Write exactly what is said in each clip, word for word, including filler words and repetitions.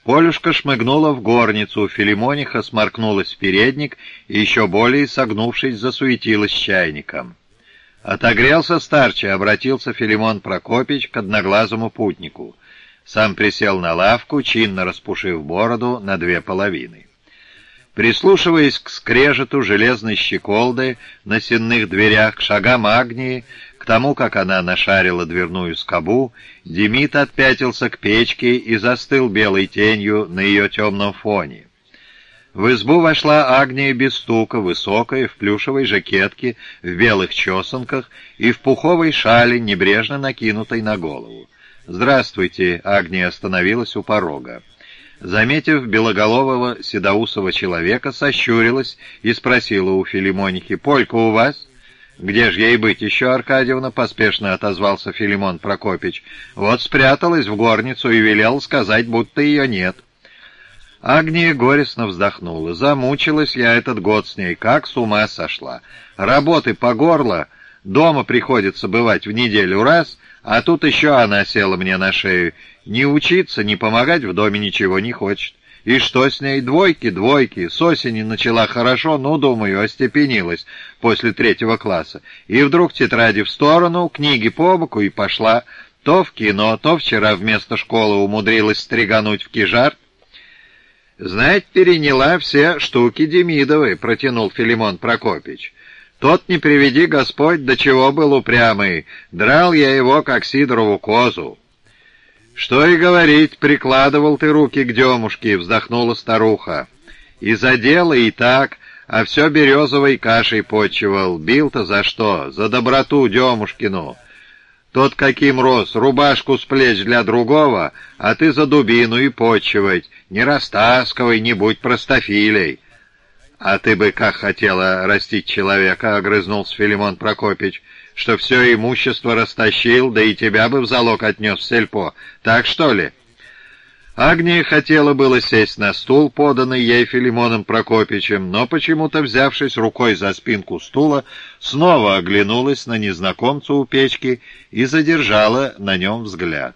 Полюшка шмыгнула в горницу, Филимониха сморкнулась в передник и, еще более согнувшись, засуетилась с чайником. «Отогрелся, старче», — обратился Филимон Прокопич к одноглазому путнику. Сам присел на лавку, чинно распушив бороду на две половины. Прислушиваясь к скрежету железной щеколды на сенных дверях, к шагам Агнии, к тому, как она нашарила дверную скобу, Демид отпятился к печке и застыл белой тенью на ее темном фоне. В избу вошла Агния без стука, высокая, в плюшевой жакетке, в белых чесанках и в пуховой шали, небрежно накинутой на голову. «Здравствуйте!» — Агния остановилась у порога. Заметив белоголового седоусого человека, сощурилась и спросила у Филимонихи: «Полька у вас?» «Где ж ей быть еще, Аркадьевна?» — поспешно отозвался Филимон Прокопич. «Вот спряталась в горницу и велел сказать, будто ее нет». Агния горестно вздохнула. «Замучилась я этот год с ней, как с ума сошла. Работы по горло, дома приходится бывать в неделю раз, а тут еще она села мне на шею. Ни учиться, ни помогать в доме ничего не хочет. И что с ней? Двойки, двойки. С осени начала хорошо, ну, думаю, остепенилась после третьего класса. И вдруг тетради в сторону, книги по боку и пошла. То в кино, то вчера вместо школы умудрилась стригануть в кижар». «Знаете, переняла все штуки Демидовой», — протянул Филимон Прокопич. «Тот, не приведи Господь, до чего был упрямый. Драл я его, как Сидорову козу». «Что и говорить, прикладывал ты руки к Демушке», — вздохнула старуха. «И за дело, и так, а все березовой кашей почивал. Бил-то за что? За доброту Демушкину. Тот каким рос, рубашку с плеч для другого, а ты за дубину и почивать. Не растаскивай, не будь простофилей». «А ты бы как хотела растить человека», — огрызнулся Филимон Прокопич, «что все имущество растащил, да и тебя бы в залог отнес в сельпо. Так что ли?» Агния хотела было сесть на стул, поданный ей Филимоном Прокопичем, но почему-то, взявшись рукой за спинку стула, снова оглянулась на незнакомца у печки и задержала на нем взгляд.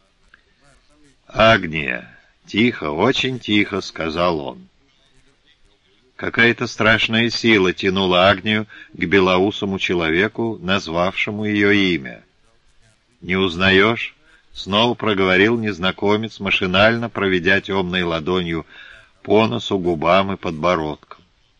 «Агния, тихо, очень тихо», — сказал он. Какая-то страшная сила тянула Агнию к белоусому человеку, назвавшему ее имя. «Не узнаешь?» — снова проговорил незнакомец, машинально проведя темной ладонью по носу, губам и подбородкам.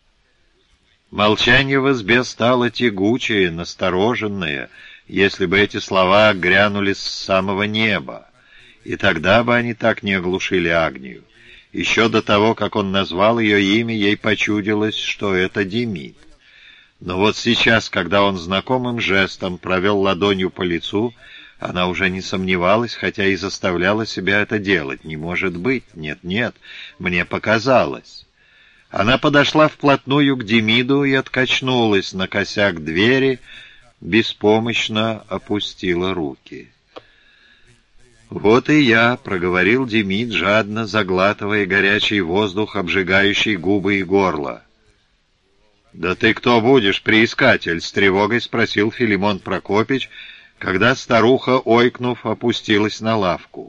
Молчание в избе стало тягучее, настороженное, если бы эти слова грянули с самого неба, и тогда бы они так не оглушили Агнию. Еще до того, как он назвал ее имя, ей почудилось, что это Демид. Но вот сейчас, когда он знакомым жестом провел ладонью по лицу, она уже не сомневалась, хотя и заставляла себя это делать. «Не может быть! Нет-нет, мне показалось!» Она подошла вплотную к Демиду и откачнулась на косяк двери, беспомощно опустила руки. «Вот и я», — проговорил Демид, жадно заглатывая горячий воздух, обжигающий губы и горло. «Да ты кто будешь, приискатель?» — с тревогой спросил Филимон Прокопич, когда старуха, ойкнув, опустилась на лавку.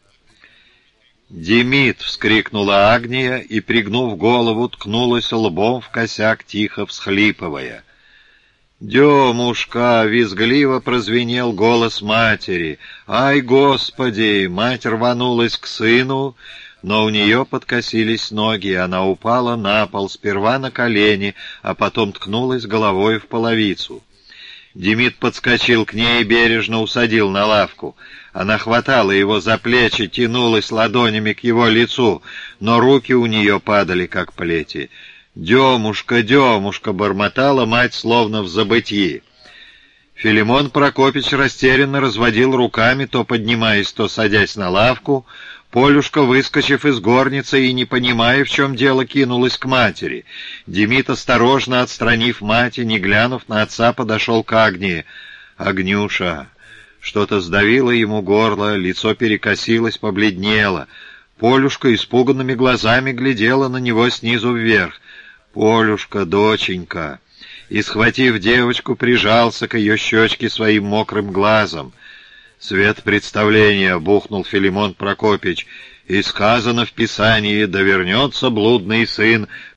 «Демид!» — вскрикнула Агния и, пригнув голову, ткнулась лбом в косяк, тихо всхлипывая. «Демушка!» — визгливо прозвенел голос матери. «Ай, Господи!» Мать рванулась к сыну, но у нее подкосились ноги, и она упала на пол, сперва на колени, а потом ткнулась головой в половицу. Демид подскочил к ней и бережно усадил на лавку. Она хватала его за плечи, тянулась ладонями к его лицу, но руки у нее падали, как плети. «Демушка, Демушка!» — бормотала мать, словно в забытьи. Филимон Прокопич растерянно разводил руками, то поднимаясь, то садясь на лавку. Полюшка, выскочив из горницы и не понимая, в чем дело, кинулась к матери. Демид, осторожно отстранив мать и не глянув на отца, подошел к Агнии. «Агнюша!» Что-то сдавило ему горло, лицо перекосилось, побледнело. Полюшка испуганными глазами глядела на него снизу вверх. «Полюшка, доченька!» И, схватив девочку, прижался к ее щечке своим мокрым глазом. «Свет представления!» — бухнул Филимон Прокопич. И сказано в Писании: «Да вернется блудный сын